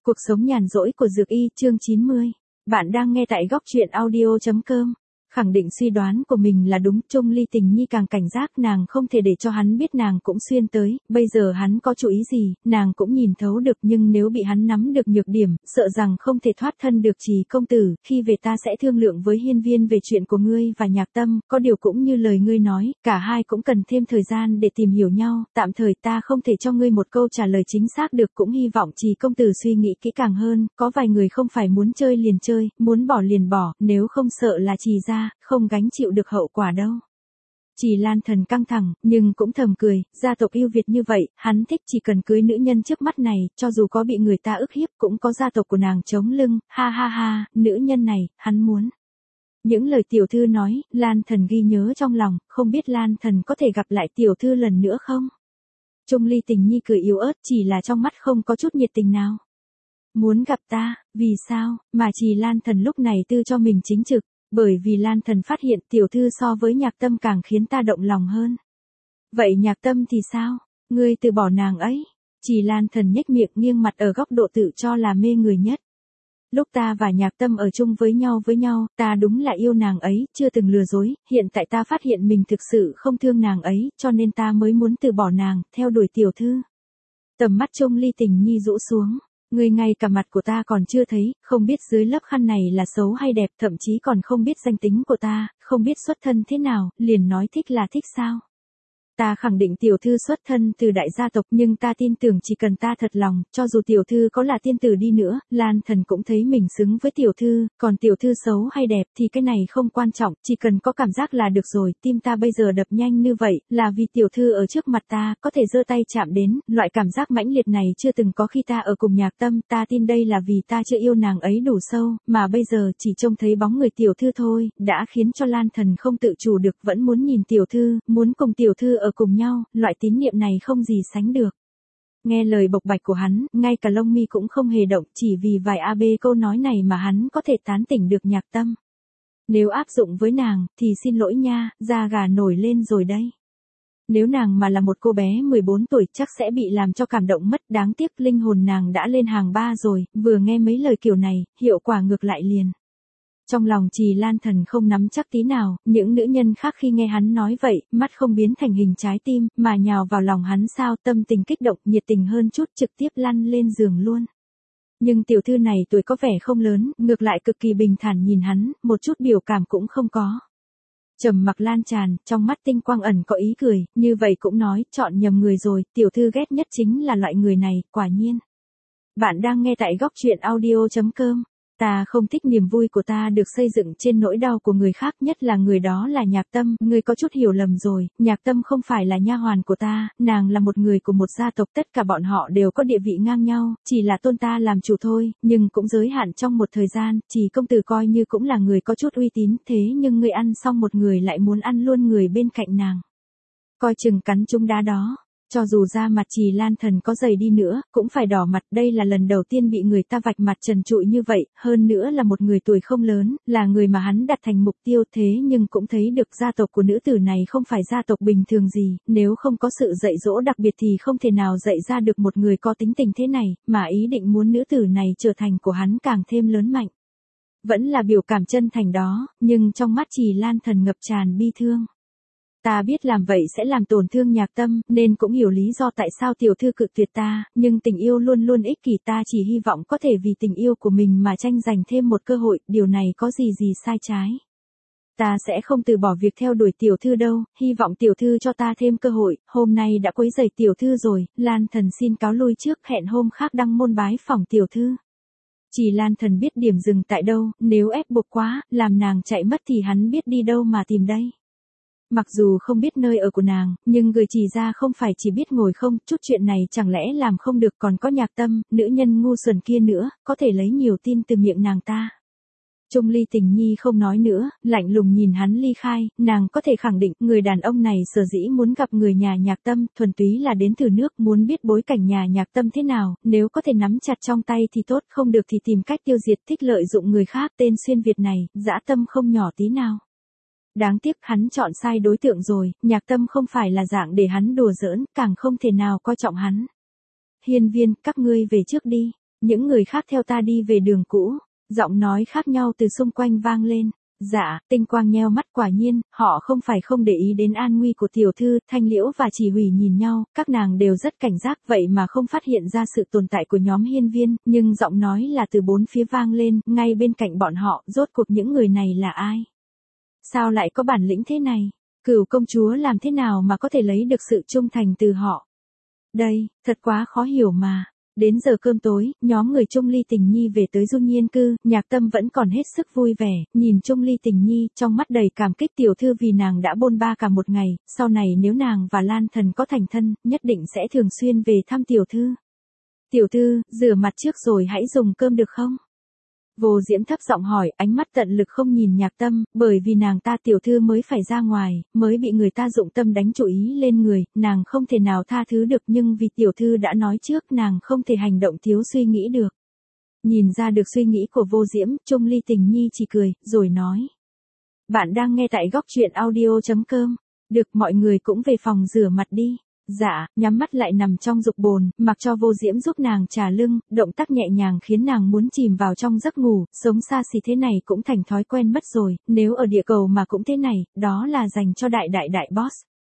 Cuộc sống nhàn rỗi của Dược Y chương 90. Bạn đang nghe tại góc truyện audio.com. Khẳng định suy đoán của mình là đúng, Chung Ly Tình Nhi càng cảnh giác, nàng không thể để cho hắn biết nàng cũng xuyên tới, bây giờ hắn có chủ ý gì, nàng cũng nhìn thấu được, nhưng nếu bị hắn nắm được nhược điểm, sợ rằng không thể thoát thân được. Trì công tử, khi về ta sẽ thương lượng với Hiên Viên về chuyện của ngươi và Nhạc Tâm, có điều cũng như lời ngươi nói, cả hai cũng cần thêm thời gian để tìm hiểu nhau, tạm thời ta không thể cho ngươi một câu trả lời chính xác được, cũng hy vọng Trì công tử suy nghĩ kỹ càng hơn, có vài người không phải muốn chơi liền chơi, muốn bỏ liền bỏ, nếu không sợ là Trì gia không gánh chịu được hậu quả đâu. Trì Lan Thần căng thẳng, nhưng cũng thầm cười, gia tộc yêu Việt như vậy, hắn thích chỉ cần cưới nữ nhân trước mắt này, cho dù có bị người ta ức hiếp cũng có gia tộc của nàng chống lưng, ha ha ha, nữ nhân này, hắn muốn. Những lời tiểu thư nói, Lan Thần ghi nhớ trong lòng, không biết Lan Thần có thể gặp lại tiểu thư lần nữa không? Chung Ly Tình Nhi cười yếu ớt, chỉ là trong mắt không có chút nhiệt tình nào. Muốn gặp ta, vì sao, mà Trì Lan Thần lúc này tư cho mình chính trực. Bởi vì Lan Thần phát hiện tiểu thư so với Nhạc Tâm càng khiến ta động lòng hơn. Vậy Nhạc Tâm thì sao? Ngươi từ bỏ nàng ấy. Trì Lan Thần nhếch miệng nghiêng mặt ở góc độ tự cho là mê người nhất. Lúc ta và Nhạc Tâm ở chung với nhau, ta đúng là yêu nàng ấy, chưa từng lừa dối, hiện tại ta phát hiện mình thực sự không thương nàng ấy, cho nên ta mới muốn từ bỏ nàng, theo đuổi tiểu thư. Tầm mắt Chung Ly Tình Nhi rũ xuống. Ngươi ngay cả mặt của ta còn chưa thấy, không biết dưới lớp khăn này là xấu hay đẹp, thậm chí còn không biết danh tính của ta, không biết xuất thân thế nào, liền nói thích là thích sao? Ta khẳng định tiểu thư xuất thân từ đại gia tộc, nhưng ta tin tưởng chỉ cần ta thật lòng, cho dù tiểu thư có là tiên tử đi nữa, Lan Thần cũng thấy mình xứng với tiểu thư, còn tiểu thư xấu hay đẹp thì cái này không quan trọng, chỉ cần có cảm giác là được rồi. Tim ta bây giờ đập nhanh như vậy, là vì tiểu thư ở trước mặt ta, có thể giơ tay chạm đến, loại cảm giác mãnh liệt này chưa từng có khi ta ở cùng Nhạc Tâm, ta tin đây là vì ta chưa yêu nàng ấy đủ sâu, mà bây giờ chỉ trông thấy bóng người tiểu thư thôi, đã khiến cho Lan Thần không tự chủ được, vẫn muốn nhìn tiểu thư, muốn cùng tiểu thư ở cùng nhau, loại tín niệm này không gì sánh được. Nghe lời bộc bạch của hắn, ngay cả lông mi cũng không hề động, chỉ vì vài AB câu nói này mà hắn có thể tán tỉnh được Nhạc Tâm. Nếu áp dụng với nàng, thì xin lỗi nha, da gà nổi lên rồi đây. Nếu nàng mà là một cô bé 14 tuổi chắc sẽ bị làm cho cảm động mất, đáng tiếc linh hồn nàng đã lên hàng 3 rồi, vừa nghe mấy lời kiểu này, hiệu quả ngược lại liền. Trong lòng Trì Lan Thần không nắm chắc tí nào, những nữ nhân khác khi nghe hắn nói vậy, mắt không biến thành hình trái tim, mà nhào vào lòng hắn sao, tâm tình kích động, nhiệt tình hơn chút, trực tiếp lăn lên giường luôn. Nhưng tiểu thư này tuổi có vẻ không lớn, ngược lại cực kỳ bình thản nhìn hắn, một chút biểu cảm cũng không có. Trầm mặc lan tràn, trong mắt tinh quang ẩn có ý cười, như vậy cũng nói, chọn nhầm người rồi, tiểu thư ghét nhất chính là loại người này, quả nhiên. Bạn đang nghe tại góc truyện audio.com. Ta không thích niềm vui của ta được xây dựng trên nỗi đau của người khác, nhất là người đó là Nhạc Tâm, ngươi có chút hiểu lầm rồi, Nhạc Tâm không phải là nha hoàn của ta, nàng là một người của một gia tộc, tất cả bọn họ đều có địa vị ngang nhau, chỉ là tôn ta làm chủ thôi, nhưng cũng giới hạn trong một thời gian. Trì công tử coi như cũng là người có chút uy tín, thế nhưng ngươi ăn xong một người lại muốn ăn luôn người bên cạnh nàng. Coi chừng cắn trúng đá đó. Cho dù da mặt Trì Lan Thần có dày đi nữa, cũng phải đỏ mặt, đây là lần đầu tiên bị người ta vạch mặt trần trụi như vậy, hơn nữa là một người tuổi không lớn, là người mà hắn đặt thành mục tiêu, thế nhưng cũng thấy được gia tộc của nữ tử này không phải gia tộc bình thường gì, nếu không có sự dạy dỗ đặc biệt thì không thể nào dạy ra được một người có tính tình thế này, mà ý định muốn nữ tử này trở thành của hắn càng thêm lớn mạnh. Vẫn là biểu cảm chân thành đó, nhưng trong mắt Trì Lan Thần ngập tràn bi thương. Ta biết làm vậy sẽ làm tổn thương Nhạc Tâm, nên cũng hiểu lý do tại sao tiểu thư cự tuyệt ta, nhưng tình yêu luôn luôn ích kỷ, ta chỉ hy vọng có thể vì tình yêu của mình mà tranh giành thêm một cơ hội, điều này có gì sai trái. Ta sẽ không từ bỏ việc theo đuổi tiểu thư đâu, hy vọng tiểu thư cho ta thêm cơ hội, hôm nay đã quấy rầy tiểu thư rồi, Lan Thần xin cáo lui trước, hẹn hôm khác đăng môn bái phỏng tiểu thư. Trì Lan Thần biết điểm dừng tại đâu, nếu ép buộc quá, làm nàng chạy mất thì hắn biết đi đâu mà tìm đây. Mặc dù không biết nơi ở của nàng, nhưng người Trì gia không phải chỉ biết ngồi không, chút chuyện này chẳng lẽ làm không được, còn có Nhạc Tâm, nữ nhân ngu xuẩn kia nữa, có thể lấy nhiều tin từ miệng nàng ta. Chung Ly Tình Nhi không nói nữa, lạnh lùng nhìn hắn ly khai, nàng có thể khẳng định, người đàn ông này sở dĩ muốn gặp người nhà Nhạc Tâm, thuần túy là đến từ nước, muốn biết bối cảnh nhà Nhạc Tâm thế nào, nếu có thể nắm chặt trong tay thì tốt, không được thì tìm cách tiêu diệt, thích lợi dụng người khác, tên xuyên Việt này, dã tâm không nhỏ tí nào. Đáng tiếc hắn chọn sai đối tượng rồi, Nhạc Tâm không phải là dạng để hắn đùa giỡn, càng không thể nào coi trọng hắn. Hiên Viên, các ngươi về trước đi. những người khác theo ta đi về đường cũ. Giọng nói khác nhau từ xung quanh vang lên. Dạ, Tinh Quang nheo mắt, quả nhiên, họ không phải không để ý đến an nguy của tiểu thư. Thanh Liễu và Chỉ Hủy nhìn nhau, các nàng đều rất cảnh giác, vậy mà không phát hiện ra sự tồn tại của nhóm hiên viên, nhưng giọng nói là từ bốn phía vang lên, ngay bên cạnh bọn họ, rốt cuộc những người này là ai? Sao lại có bản lĩnh thế này? Cửu công chúa làm thế nào mà có thể lấy được sự trung thành từ họ? Đây, thật quá khó hiểu mà. Đến giờ cơm tối, nhóm người Trung Ly Tình Nhi về tới Du Nhiên Cư, Nhạc Tâm vẫn còn hết sức vui vẻ, nhìn Trung Ly Tình Nhi, trong mắt đầy cảm kích tiểu thư vì nàng đã bôn ba cả một ngày, sau này nếu nàng và Lan Thần có thành thân, nhất định sẽ thường xuyên về thăm tiểu thư. Tiểu thư, rửa mặt trước rồi hãy dùng cơm được không? Vô Diễm thấp giọng hỏi, ánh mắt tận lực không nhìn Nhạc Tâm, bởi vì nàng ta tiểu thư mới phải ra ngoài, mới bị người ta dụng tâm đánh chú ý lên người, nàng không thể nào tha thứ được, nhưng vì tiểu thư đã nói trước nàng không thể hành động thiếu suy nghĩ được. Nhìn ra được suy nghĩ của Vô Diễm, Trung Ly Tình Nhi chỉ cười, rồi nói. Bạn đang nghe tại góc truyện audio.com. Được, mọi người cũng về phòng rửa mặt đi. Dạ, nhắm mắt lại nằm trong dục bồn, mặc cho Vô Diễm giúp nàng trà lưng, động tác nhẹ nhàng khiến nàng muốn chìm vào trong giấc ngủ, sống xa xỉ thế này cũng thành thói quen mất rồi, nếu ở địa cầu mà cũng thế này, đó là dành cho đại boss.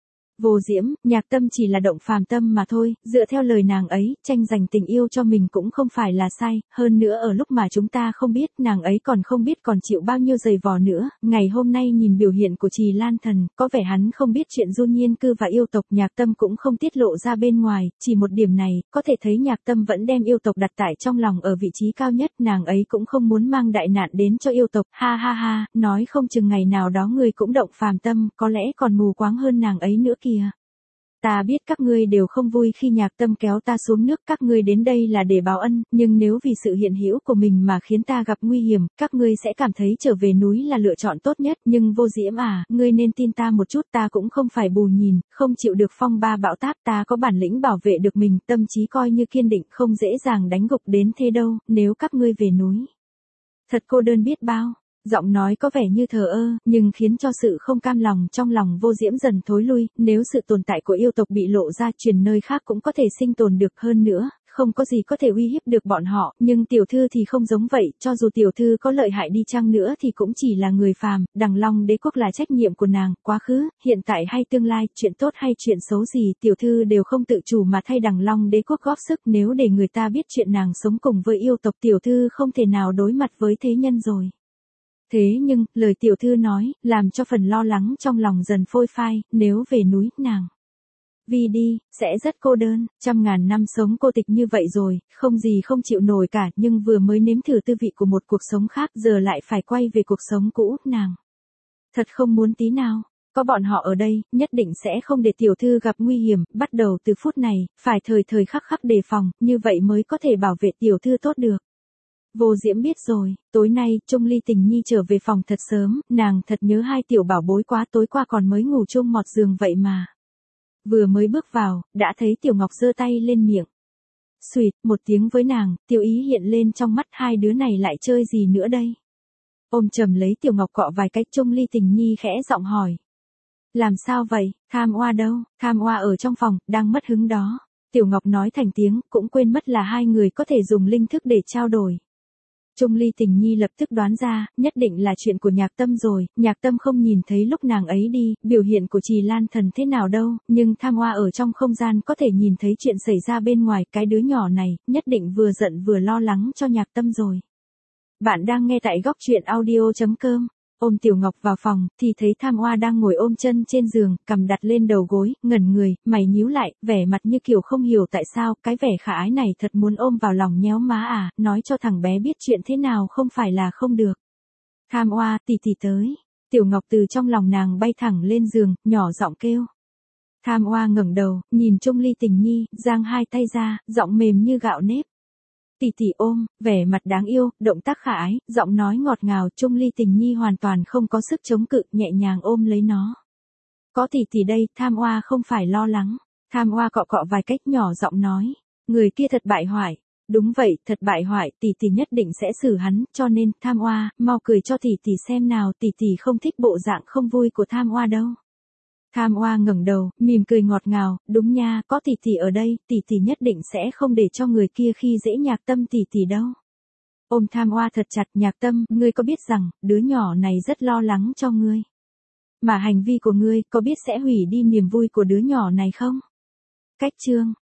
Vô Diễm, Nhạc Tâm chỉ là động phàm tâm mà thôi, dựa theo lời nàng ấy, tranh giành tình yêu cho mình cũng không phải là sai, hơn nữa ở lúc mà chúng ta không biết, nàng ấy còn không biết còn chịu bao nhiêu giày vò nữa, ngày hôm nay nhìn biểu hiện của Trì Lan Thần, có vẻ hắn không biết chuyện Du Nhiên Cư và yêu tộc, Nhạc Tâm cũng không tiết lộ ra bên ngoài, chỉ một điểm này, có thể thấy Nhạc Tâm vẫn đem yêu tộc đặt tại trong lòng ở vị trí cao nhất, nàng ấy cũng không muốn mang đại nạn đến cho yêu tộc, ha ha ha, nói không chừng ngày nào đó người cũng động phàm tâm, có lẽ còn mù quáng hơn nàng ấy nữa kìa. Ta biết các ngươi đều không vui khi Nhạc Tâm kéo ta xuống nước, các ngươi đến đây là để báo ân, nhưng nếu vì sự hiện hữu của mình mà khiến ta gặp nguy hiểm, các ngươi sẽ cảm thấy trở về núi là lựa chọn tốt nhất, nhưng Vô Diễm à, ngươi nên tin ta một chút, ta cũng không phải bù nhìn, không chịu được phong ba bão táp, ta có bản lĩnh bảo vệ được mình, tâm trí coi như kiên định, không dễ dàng đánh gục đến thế đâu, nếu các ngươi về núi. Thật cô đơn biết bao. Giọng nói có vẻ như thờ ơ, nhưng khiến cho sự không cam lòng trong lòng Vô Diễm dần thối lui, nếu sự tồn tại của yêu tộc bị lộ ra, truyền nơi khác cũng có thể sinh tồn được, hơn nữa, không có gì có thể uy hiếp được bọn họ, nhưng tiểu thư thì không giống vậy, cho dù tiểu thư có lợi hại đi chăng nữa thì cũng chỉ là người phàm, Đằng Long Đế quốc là trách nhiệm của nàng, quá khứ, hiện tại hay tương lai, chuyện tốt hay chuyện xấu gì, tiểu thư đều không tự chủ mà thay Đằng Long Đế quốc góp sức, nếu để người ta biết chuyện nàng sống cùng với yêu tộc, tiểu thư không thể nào đối mặt với thế nhân rồi. Thế nhưng, lời tiểu thư nói, làm cho phần lo lắng trong lòng dần phôi phai, nếu về núi, nàng vì đi, sẽ rất cô đơn, 100.000 năm sống cô tịch như vậy rồi, không gì không chịu nổi cả, nhưng vừa mới nếm thử tư vị của một cuộc sống khác, giờ lại phải quay về cuộc sống cũ, nàng thật không muốn tí nào. Có bọn họ ở đây, nhất định sẽ không để tiểu thư gặp nguy hiểm, bắt đầu từ phút này, phải thời khắc đề phòng, như vậy mới có thể bảo vệ tiểu thư tốt được. Vô Diễm biết rồi, tối nay, Trung Ly Tình Nhi trở về phòng thật sớm, nàng thật nhớ hai tiểu bảo bối quá, tối qua còn mới ngủ chung một giường vậy mà. Vừa mới bước vào, đã thấy Tiểu Ngọc giơ tay lên miệng. Xùyt, một tiếng với nàng, Tiểu Ý hiện lên trong mắt, hai đứa này lại chơi gì nữa đây? Ôm chầm lấy Tiểu Ngọc cọ vài cách, Trung Ly Tình Nhi khẽ giọng hỏi. Làm sao vậy, Tham Oa đâu? Tham Oa ở trong phòng, đang mất hứng đó. Tiểu Ngọc nói thành tiếng, cũng quên mất là hai người có thể dùng linh thức để trao đổi. Trung Ly Tình Nhi lập tức đoán ra, nhất định là chuyện của Nhạc Tâm rồi, Nhạc Tâm không nhìn thấy lúc nàng ấy đi, biểu hiện của Trì Lan Thần thế nào đâu, nhưng Tham Hoa ở trong không gian có thể nhìn thấy chuyện xảy ra bên ngoài, cái đứa nhỏ này, nhất định vừa giận vừa lo lắng cho Nhạc Tâm rồi. Bạn đang nghe tại góc truyện audio.com. Ôm Tiểu Ngọc vào phòng, thì thấy Tham Hoa đang ngồi ôm chân trên giường, cằm đặt lên đầu gối, ngẩn người, mày nhíu lại, vẻ mặt như kiểu không hiểu tại sao, cái vẻ khả ái này thật muốn ôm vào lòng nhéo má à, nói cho thằng bé biết chuyện thế nào không phải là không được. Tham Hoa, tỷ tỷ tới. Tiểu Ngọc từ trong lòng nàng bay thẳng lên giường, nhỏ giọng kêu. Tham Hoa ngẩng đầu, nhìn Trung Ly Tình Nhi, giang hai tay ra, giọng mềm như gạo nếp. Tỷ tỷ ôm, vẻ mặt đáng yêu, động tác khả ái, giọng nói ngọt ngào, Trung Ly Tình Nhi hoàn toàn không có sức chống cự, nhẹ nhàng ôm lấy nó. Có tỷ tỷ đây, Tham Hoa không phải lo lắng. Tham Hoa cọ cọ vài cách nhỏ giọng nói, người kia thật bại hoại. Đúng vậy, thật bại hoại, tỷ tỷ nhất định sẽ xử hắn, cho nên, Tham Hoa, mau cười cho tỷ tỷ xem nào, tỷ tỷ không thích bộ dạng không vui của Tham Hoa đâu. Tham Oa ngẩng đầu, mỉm cười ngọt ngào, đúng nha, có tỷ tỷ ở đây, tỷ tỷ nhất định sẽ không để cho người kia khi dễ Nhạc Tâm tỷ tỷ đâu. Ôm Tham Oa thật chặt, Nhạc Tâm, ngươi có biết rằng, đứa nhỏ này rất lo lắng cho ngươi. Mà hành vi của ngươi, có biết sẽ hủy đi niềm vui của đứa nhỏ này không? Cách chương